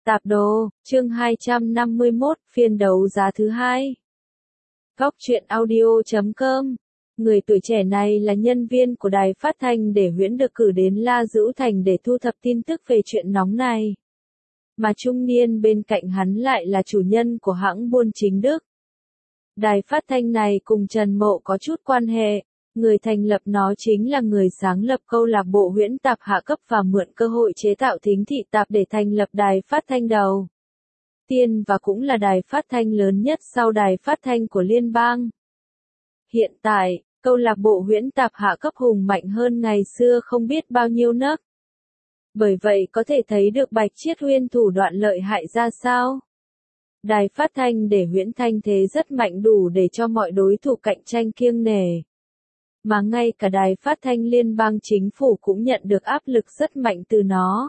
Tạp đồ, chương 251, phiên đấu giá thứ hai. Góc truyện audio.com. Người tuổi trẻ này là nhân viên của đài phát thanh để Huyễn được cử đến La Dữu Thành để thu thập tin tức về chuyện nóng này. Mà trung niên bên cạnh hắn lại là chủ nhân của hãng buôn chính Đức. Đài phát thanh này cùng Trần Mộ có chút quan hệ. Người thành lập nó chính là người sáng lập câu lạc bộ Huyễn Tạp hạ cấp và mượn cơ hội chế tạo thính thị tạp để thành lập đài phát thanh đầu tiên và cũng là đài phát thanh lớn nhất sau đài phát thanh của liên bang. Hiện tại, câu lạc bộ Huyễn Tạp hạ cấp hùng mạnh hơn ngày xưa không biết bao nhiêu nấc. Bởi vậy có thể thấy được Bạch Chiết Huyên thủ đoạn lợi hại ra sao. Đài phát thanh để Huyễn thanh thế rất mạnh đủ để cho mọi đối thủ cạnh tranh kiêng nể. Mà ngay cả đài phát thanh liên bang chính phủ cũng nhận được áp lực rất mạnh từ nó.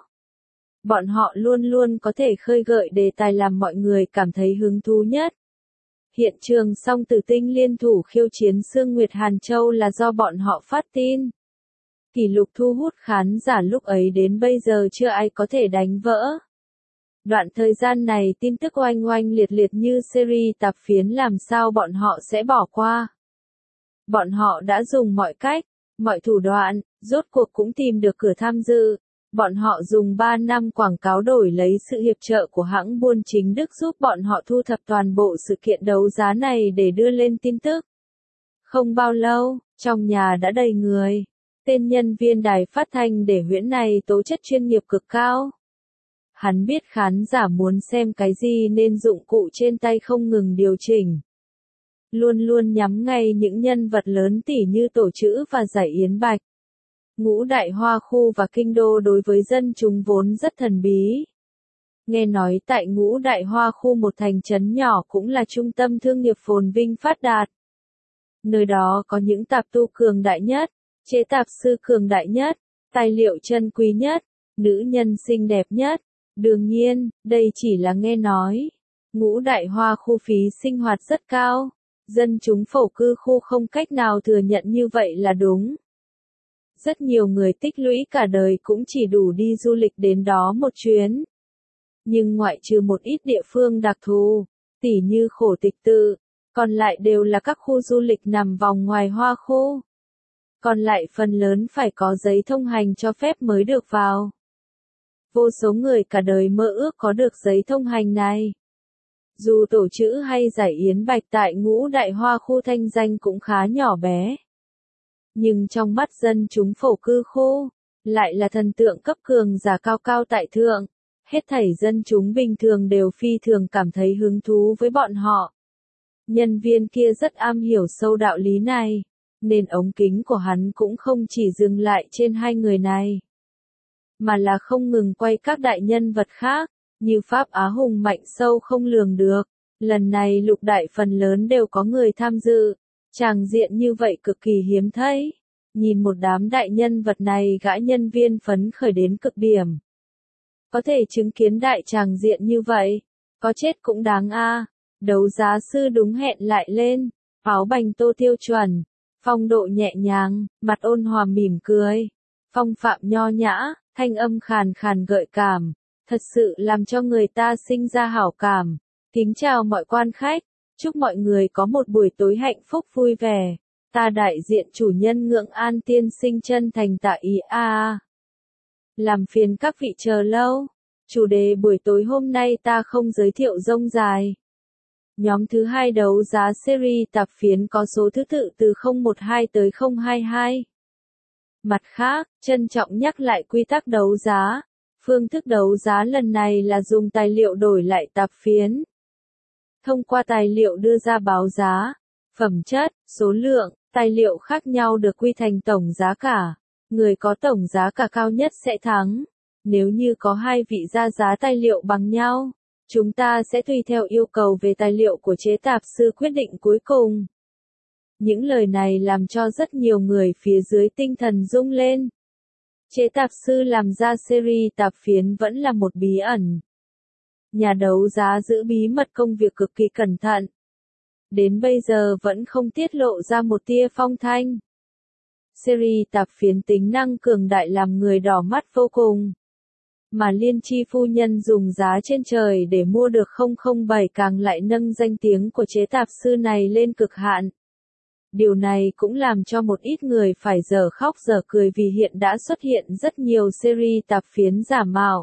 Bọn họ luôn luôn có thể khơi gợi đề tài làm mọi người cảm thấy hứng thú nhất. Hiện trường Song Tử Tinh liên thủ khiêu chiến Sương Nguyệt Hàn Châu là do bọn họ phát tin. Kỷ lục thu hút khán giả lúc ấy đến bây giờ chưa ai có thể đánh vỡ. Đoạn thời gian này tin tức oanh oanh liệt liệt như series tạp phiến làm sao bọn họ sẽ bỏ qua. Bọn họ đã dùng mọi cách, mọi thủ đoạn, rốt cuộc cũng tìm được cửa tham dự. Bọn họ dùng 3 năm quảng cáo đổi lấy sự hiệp trợ của hãng buôn chính Đức giúp bọn họ thu thập toàn bộ sự kiện đấu giá này để đưa lên tin tức. Không bao lâu, trong nhà đã đầy người. Tên nhân viên đài phát thanh để Huyễn này tố chất chuyên nghiệp cực cao. Hắn biết khán giả muốn xem cái gì nên dụng cụ trên tay không ngừng điều chỉnh. Luôn luôn nhắm ngay những nhân vật lớn tỉ như Tổ Chữ và Giải Yến Bạch. Ngũ Đại Hoa Khu và Kinh Đô đối với dân chúng vốn rất thần bí. Nghe nói tại Ngũ Đại Hoa Khu một thành trấn nhỏ cũng là trung tâm thương nghiệp phồn vinh phát đạt. Nơi đó có những tạp tu cường đại nhất, chế tạp sư cường đại nhất, tài liệu chân quý nhất, nữ nhân xinh đẹp nhất. Đương nhiên, đây chỉ là nghe nói. Ngũ Đại Hoa Khu phí sinh hoạt rất cao. Dân chúng phổ cư khu không cách nào thừa nhận như vậy là đúng. Rất nhiều người tích lũy cả đời cũng chỉ đủ đi du lịch đến đó một chuyến. Nhưng ngoại trừ một ít địa phương đặc thù, tỉ như Khổ Tịch Tự, còn lại đều là các khu du lịch nằm vòng ngoài Hoa Khu. Còn lại phần lớn phải có giấy thông hành cho phép mới được vào. Vô số người cả đời mơ ước có được giấy thông hành này. Dù Tổ Chữ hay Giải Yến Bạch tại Ngũ Đại Hoa Khu thanh danh cũng khá nhỏ bé. Nhưng trong mắt dân chúng phổ cư khu, lại là thần tượng cấp cường giả cao cao tại thượng. Hết thảy dân chúng bình thường đều phi thường cảm thấy hứng thú với bọn họ. Nhân viên kia rất am hiểu sâu đạo lý này, nên ống kính của hắn cũng không chỉ dừng lại trên hai người này, mà là không ngừng quay các đại nhân vật khác. Như Pháp Á hùng mạnh sâu không lường được. Lần này lục đại phần lớn đều có người tham dự. Tràng diện như vậy cực kỳ hiếm thấy. Nhìn một đám đại nhân vật này gã nhân viên phấn khởi đến cực điểm. Có thể chứng kiến đại tràng diện như vậy. Có chết cũng đáng a. Đấu giá sư đúng hẹn lại lên. Áo bành tô tiêu chuẩn. Phong độ nhẹ nhàng, mặt ôn hòa mỉm cười. Phong phạm nho nhã, thanh âm khàn khàn gợi cảm. Thật sự làm cho người ta sinh ra hảo cảm. Kính chào mọi quan khách, chúc mọi người có một buổi tối hạnh phúc vui vẻ. Ta đại diện chủ nhân Ngưỡng An tiên sinh chân thành tạ ý a. Làm phiền các vị chờ lâu. Chủ đề buổi tối hôm nay ta không giới thiệu rông dài. Nhóm thứ hai đấu giá series tạp phiến có số thứ tự từ 012 tới 022. Mặt khác, trân trọng nhắc lại quy tắc đấu giá. Phương thức đấu giá lần này là dùng tài liệu đổi lại tạp phiến. Thông qua tài liệu đưa ra báo giá, phẩm chất, số lượng, tài liệu khác nhau được quy thành tổng giá cả. Người có tổng giá cả cao nhất sẽ thắng. Nếu như có hai vị ra giá tài liệu bằng nhau, chúng ta sẽ tùy theo yêu cầu về tài liệu của chế tạp sư quyết định cuối cùng. Những lời này làm cho rất nhiều người phía dưới tinh thần rung lên. Chế tạp sư làm ra series tạp phiến vẫn là một bí ẩn. Nhà đấu giá giữ bí mật công việc cực kỳ cẩn thận. Đến bây giờ vẫn không tiết lộ ra một tia phong thanh. Series tạp phiến tính năng cường đại làm người đỏ mắt vô cùng. mà Liên Chi phu nhân dùng giá trên trời để mua được 007 càng lại nâng danh tiếng của chế tạp sư này lên cực hạn. Điều này cũng làm cho một ít người phải dở khóc dở cười vì hiện đã xuất hiện rất nhiều series tạp phiến giả mạo.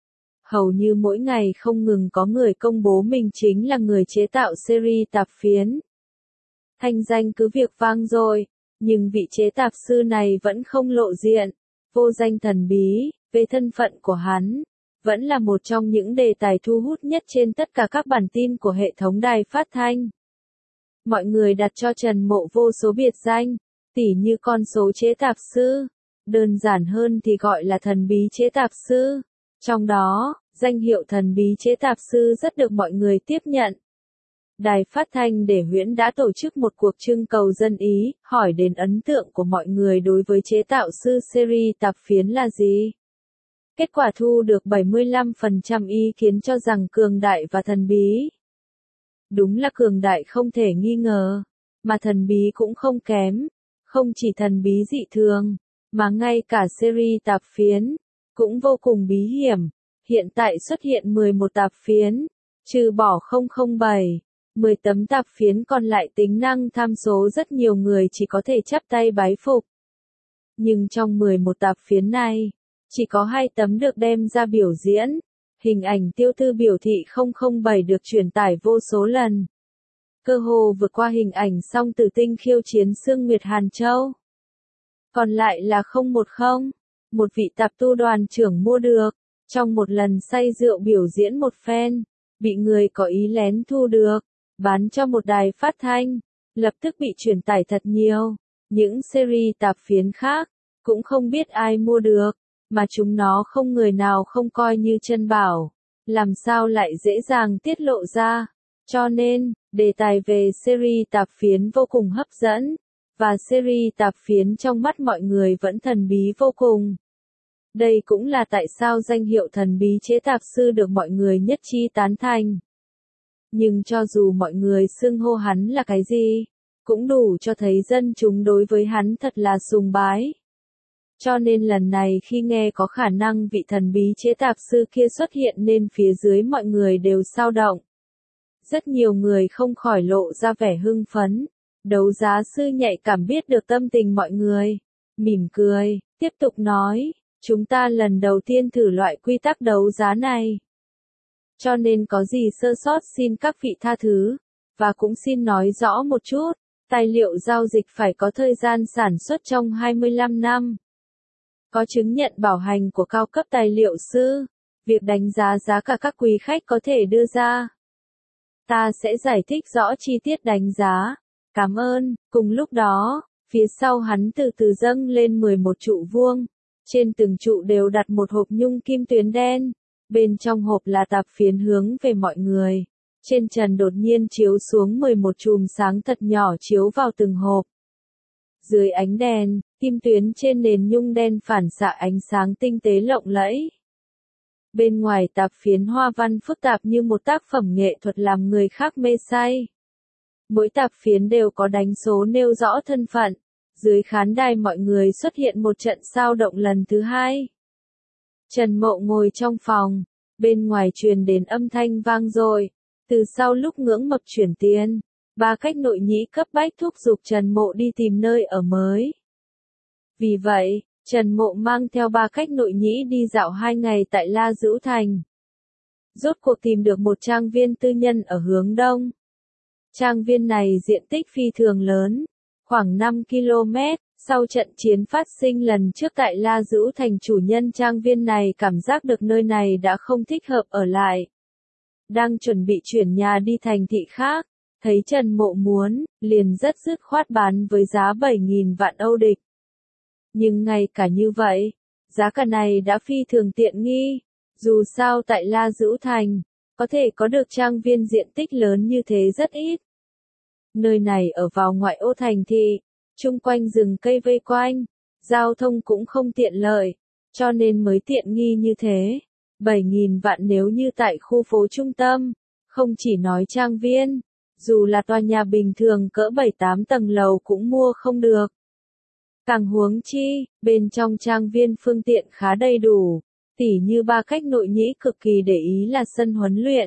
Hầu như mỗi ngày không ngừng có người công bố mình chính là người chế tạo series tạp phiến. Thanh danh cứ việc vang dội, nhưng vị chế tạp sư này vẫn không lộ diện, vô danh thần bí, về thân phận của hắn, vẫn là một trong những đề tài thu hút nhất trên tất cả các bản tin của hệ thống đài phát thanh. Mọi người đặt cho Trần Mộ vô số biệt danh, tỉ như con số chế tạp sư, đơn giản hơn thì gọi là thần bí chế tạp sư. Trong đó, danh hiệu thần bí chế tạp sư rất được mọi người tiếp nhận. Đài phát thanh Để Huyễn đã tổ chức một cuộc trưng cầu dân ý, hỏi đến ấn tượng của mọi người đối với chế tạo sư series tạp phiến là gì. Kết quả thu được 75% ý kiến cho rằng cường đại và thần bí. Đúng là cường đại không thể nghi ngờ, mà thần bí cũng không kém. Không chỉ thần bí dị thường, mà ngay cả series tạp phiến cũng vô cùng bí hiểm. Hiện tại xuất hiện 11 tạp phiến, trừ bỏ 007, 10 tấm tạp phiến còn lại tính năng tham số rất nhiều người chỉ có thể chắp tay bái phục. Nhưng trong 11 tạp phiến này, chỉ có 2 tấm được đem ra biểu diễn. Hình ảnh tiêu thư biểu thị 007 được truyền tải vô số lần. Cơ hồ vượt qua hình ảnh song tử tinh khiêu chiến Sương Nguyệt Hàn Châu. Còn lại là 010, một vị tạp tu đoàn trưởng mua được, trong một lần say rượu biểu diễn một phen, bị người có ý lén thu được, bán cho một đài phát thanh, lập tức bị truyền tải thật nhiều. Những series tạp phiến khác, cũng không biết ai mua được, mà chúng nó không người nào không coi như chân bảo, làm sao lại dễ dàng tiết lộ ra. Cho nên, đề tài về series tạp phiến vô cùng hấp dẫn, và series tạp phiến trong mắt mọi người vẫn thần bí vô cùng. Đây cũng là tại sao danh hiệu thần bí chế tạp sư được mọi người nhất trí tán thành. Nhưng cho dù mọi người xưng hô hắn là cái gì, cũng đủ cho thấy dân chúng đối với hắn thật là sùng bái. Cho nên lần này khi nghe có khả năng vị thần bí chế tạp sư kia xuất hiện nên phía dưới mọi người đều xao động. Rất nhiều người không khỏi lộ ra vẻ hưng phấn. Đấu giá sư nhạy cảm biết được tâm tình mọi người. Mỉm cười, tiếp tục nói, chúng ta lần đầu tiên thử loại quy tắc đấu giá này. Cho nên có gì sơ sót xin các vị tha thứ. Và cũng xin nói rõ một chút, tài liệu giao dịch phải có thời gian sản xuất trong 25 năm. Có chứng nhận bảo hành của cao cấp tài liệu sư. Việc đánh giá giá cả các quý khách có thể đưa ra. Ta sẽ giải thích rõ chi tiết đánh giá. Cảm ơn. Cùng lúc đó, phía sau hắn từ từ dâng lên 11 trụ vuông. Trên từng trụ đều đặt một hộp nhung kim tuyến đen. Bên trong hộp là tạp phiến hướng về mọi người. Trên trần đột nhiên chiếu xuống 11 chùm sáng thật nhỏ chiếu vào từng hộp. Dưới ánh đèn, kim tuyến trên nền nhung đen phản xạ ánh sáng tinh tế lộng lẫy. Bên ngoài tạp phiến hoa văn phức tạp như một tác phẩm nghệ thuật làm người khác mê say. Mỗi tạp phiến đều có đánh số nêu rõ thân phận. Dưới khán đài mọi người xuất hiện một trận sao động lần thứ hai. Trần Mộ ngồi trong phòng, bên ngoài truyền đến âm thanh vang dội. Từ sau lúc ngưỡng mập chuyển tiền, ba cách nội nhĩ cấp bách thúc giục Trần Mộ đi tìm nơi ở mới. Vì vậy, Trần Mộ mang theo ba cách nội nhĩ đi dạo 2 ngày tại La Dữu Thành. Rốt cuộc tìm được một trang viên tư nhân ở hướng đông. Trang viên này diện tích phi thường lớn, khoảng 5 km. Sau trận chiến phát sinh lần trước tại La Dữu Thành, chủ nhân trang viên này cảm giác được nơi này đã không thích hợp ở lại. Đang chuẩn bị chuyển nhà đi thành thị khác, thấy Trần Mộ muốn, liền rất dứt khoát bán với giá 7.000 vạn Âu địch. Nhưng ngay cả như vậy, giá cả này đã phi thường tiện nghi. Dù sao tại La Dữu Thành, có thể có được trang viên diện tích lớn như thế rất ít. Nơi này ở vào ngoại ô thành thị, chung quanh rừng cây vây quanh, giao thông cũng không tiện lợi, cho nên mới tiện nghi như thế. 7.000 vạn nếu như tại khu phố trung tâm, không chỉ nói trang viên, dù là tòa nhà bình thường cỡ 7-8 tầng lầu cũng mua không được. Càng huống chi, bên trong trang viên phương tiện khá đầy đủ, Tỉ như Ba Cách Nội Nhĩ cực kỳ để ý là sân huấn luyện.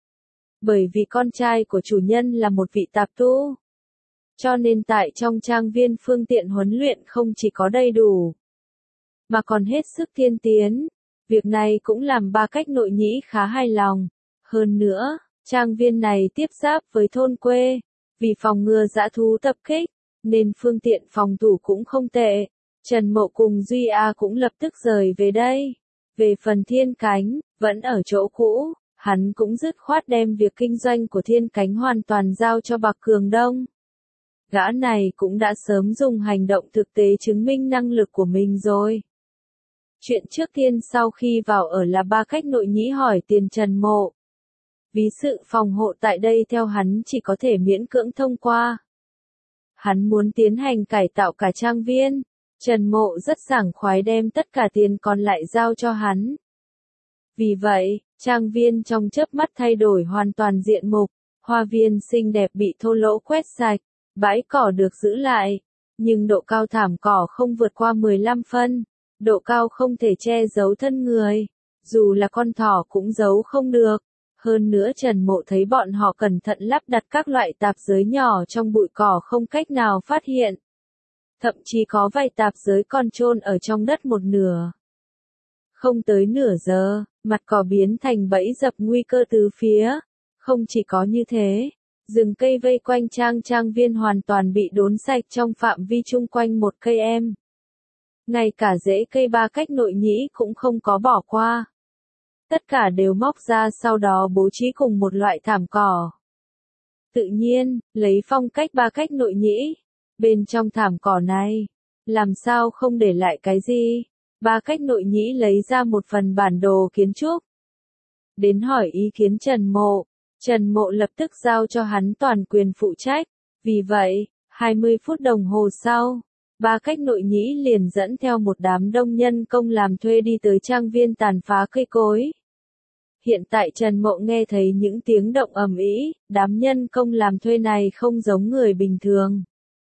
Bởi vì con trai của chủ nhân là một vị tạp tu. Cho nên tại trong trang viên phương tiện huấn luyện không chỉ có đầy đủ, mà còn hết sức tiên tiến. Việc này cũng làm Ba Cách Nội Nhĩ khá hài lòng. Hơn nữa, trang viên này tiếp giáp với thôn quê, vì phòng ngừa dã thú tập kích, nên phương tiện phòng thủ cũng không tệ. Trần Mộ cùng Duy A cũng lập tức rời về đây. Về phần Thiên Cánh, vẫn ở chỗ cũ, hắn cũng dứt khoát đem việc kinh doanh của Thiên Cánh hoàn toàn giao cho Bạc Cường Đông. Gã này cũng đã sớm dùng hành động thực tế chứng minh năng lực của mình rồi. Chuyện trước tiên sau khi vào ở là Ba Cách Nội Nhĩ hỏi tiền Trần Mộ. Ví sự phòng hộ tại đây theo hắn chỉ có thể miễn cưỡng thông qua. Hắn muốn tiến hành cải tạo cả trang viên. Trần Mộ rất sảng khoái đem tất cả tiền còn lại giao cho hắn. Vì vậy, trang viên trong chớp mắt thay đổi hoàn toàn diện mục. Hoa viên xinh đẹp bị thô lỗ quét sạch, bãi cỏ được giữ lại, nhưng độ cao thảm cỏ không vượt qua 15 phân, độ cao không thể che giấu thân người, dù là con thỏ cũng giấu không được. Hơn nữa Trần Mộ thấy bọn họ cẩn thận lắp đặt các loại tạp giới nhỏ trong bụi cỏ không cách nào phát hiện. Thậm chí có vài tạp giới còn chôn ở trong đất một nửa. Không tới nửa giờ, mặt cỏ biến thành bẫy dập nguy cơ tứ phía. Không chỉ có như thế, rừng cây vây quanh trang viên hoàn toàn bị đốn sạch trong phạm vi chung quanh 1 cây em. Ngay cả rễ cây Ba Cách Nội Nhĩ cũng không có bỏ qua. Tất cả đều móc ra sau đó bố trí cùng một loại thảm cỏ. Tự nhiên, lấy phong cách Ba Cách Nội Nhĩ, bên trong thảm cỏ này, làm sao không để lại cái gì. Ba Cách Nội Nhĩ lấy ra một phần bản đồ kiến trúc. Đến hỏi ý kiến Trần Mộ. Trần Mộ lập tức giao cho hắn toàn quyền phụ trách. Vì vậy, 20 phút đồng hồ sau, Ba Cách Nội Nhĩ liền dẫn theo một đám đông nhân công làm thuê đi tới trang viên tàn phá cây cối. Hiện tại Trần Mộ nghe thấy những tiếng động ầm ĩ, đám nhân công làm thuê này không giống người bình thường.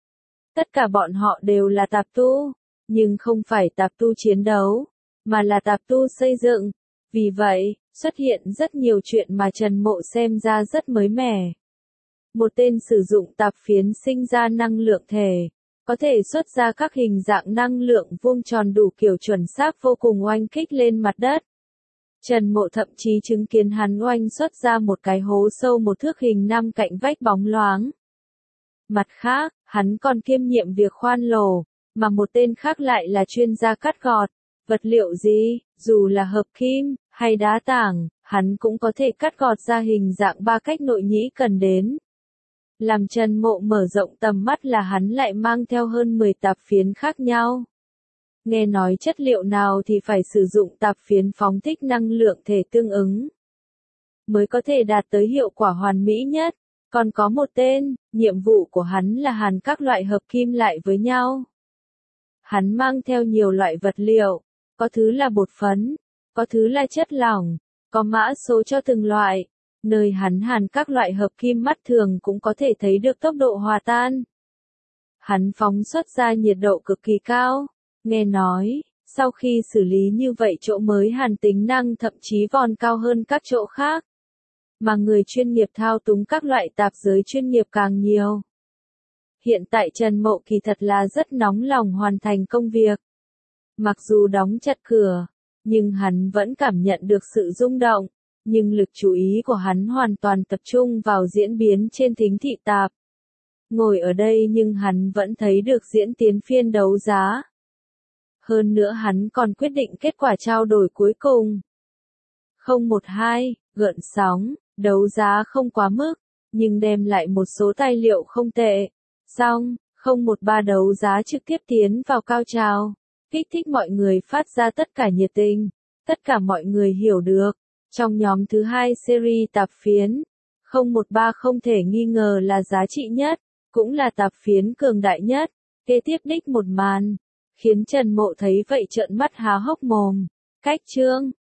Tất cả bọn họ đều là tạp tu, nhưng không phải tạp tu chiến đấu, mà là tạp tu xây dựng. Vì vậy, xuất hiện rất nhiều chuyện mà Trần Mộ xem ra rất mới mẻ. Một tên sử dụng tạp phiến sinh ra năng lượng thể, có thể xuất ra các hình dạng năng lượng vuông tròn đủ kiểu chuẩn xác vô cùng oanh kích lên mặt đất. Trần Mộ thậm chí chứng kiến hắn oanh xuất ra một cái hố sâu 1 thước hình 5 cạnh vách bóng loáng. Mặt khác, hắn còn kiêm nhiệm việc khoan lồ, mà một tên khác lại là chuyên gia cắt gọt. Vật liệu gì, dù là hợp kim, hay đá tảng, hắn cũng có thể cắt gọt ra hình dạng Ba Cách Nội Nhĩ cần đến. Làm Trần Mộ mở rộng tầm mắt là hắn lại mang theo hơn 10 tạp phiến khác nhau. Nghe nói chất liệu nào thì phải sử dụng tạp phiến phóng thích năng lượng thể tương ứng, mới có thể đạt tới hiệu quả hoàn mỹ nhất. Còn có một tên, nhiệm vụ của hắn là hàn các loại hợp kim lại với nhau. Hắn mang theo nhiều loại vật liệu, có thứ là bột phấn, có thứ là chất lỏng, có mã số cho từng loại. Nơi hắn hàn các loại hợp kim mắt thường cũng có thể thấy được tốc độ hòa tan. Hắn phóng xuất ra nhiệt độ cực kỳ cao. Nghe nói, sau khi xử lý như vậy chỗ mới hàn tính năng thậm chí còn cao hơn các chỗ khác. Mà người chuyên nghiệp thao túng các loại tạp giới chuyên nghiệp càng nhiều. Hiện tại Trần Mộ kỳ thật là rất nóng lòng hoàn thành công việc. Mặc dù đóng chặt cửa, nhưng hắn vẫn cảm nhận được sự rung động. Nhưng lực chú ý của hắn hoàn toàn tập trung vào diễn biến trên thính thị tạp. Ngồi ở đây nhưng hắn vẫn thấy được diễn tiến phiên đấu giá. Hơn nữa hắn còn quyết định kết quả trao đổi cuối cùng. 012, gợn sóng, đấu giá không quá mức, nhưng đem lại một số tài liệu không tệ. Xong, 013 đấu giá trực tiếp tiến vào cao trào, kích thích mọi người phát ra tất cả nhiệt tình. Tất cả mọi người hiểu được. Trong nhóm thứ 2 series tạp phiến, 013 không thể nghi ngờ là giá trị nhất, cũng là tạp phiến cường đại nhất. Kế tiếp đích một màn, khiến Trần Mộ thấy vậy trợn mắt há hốc mồm. Cách chương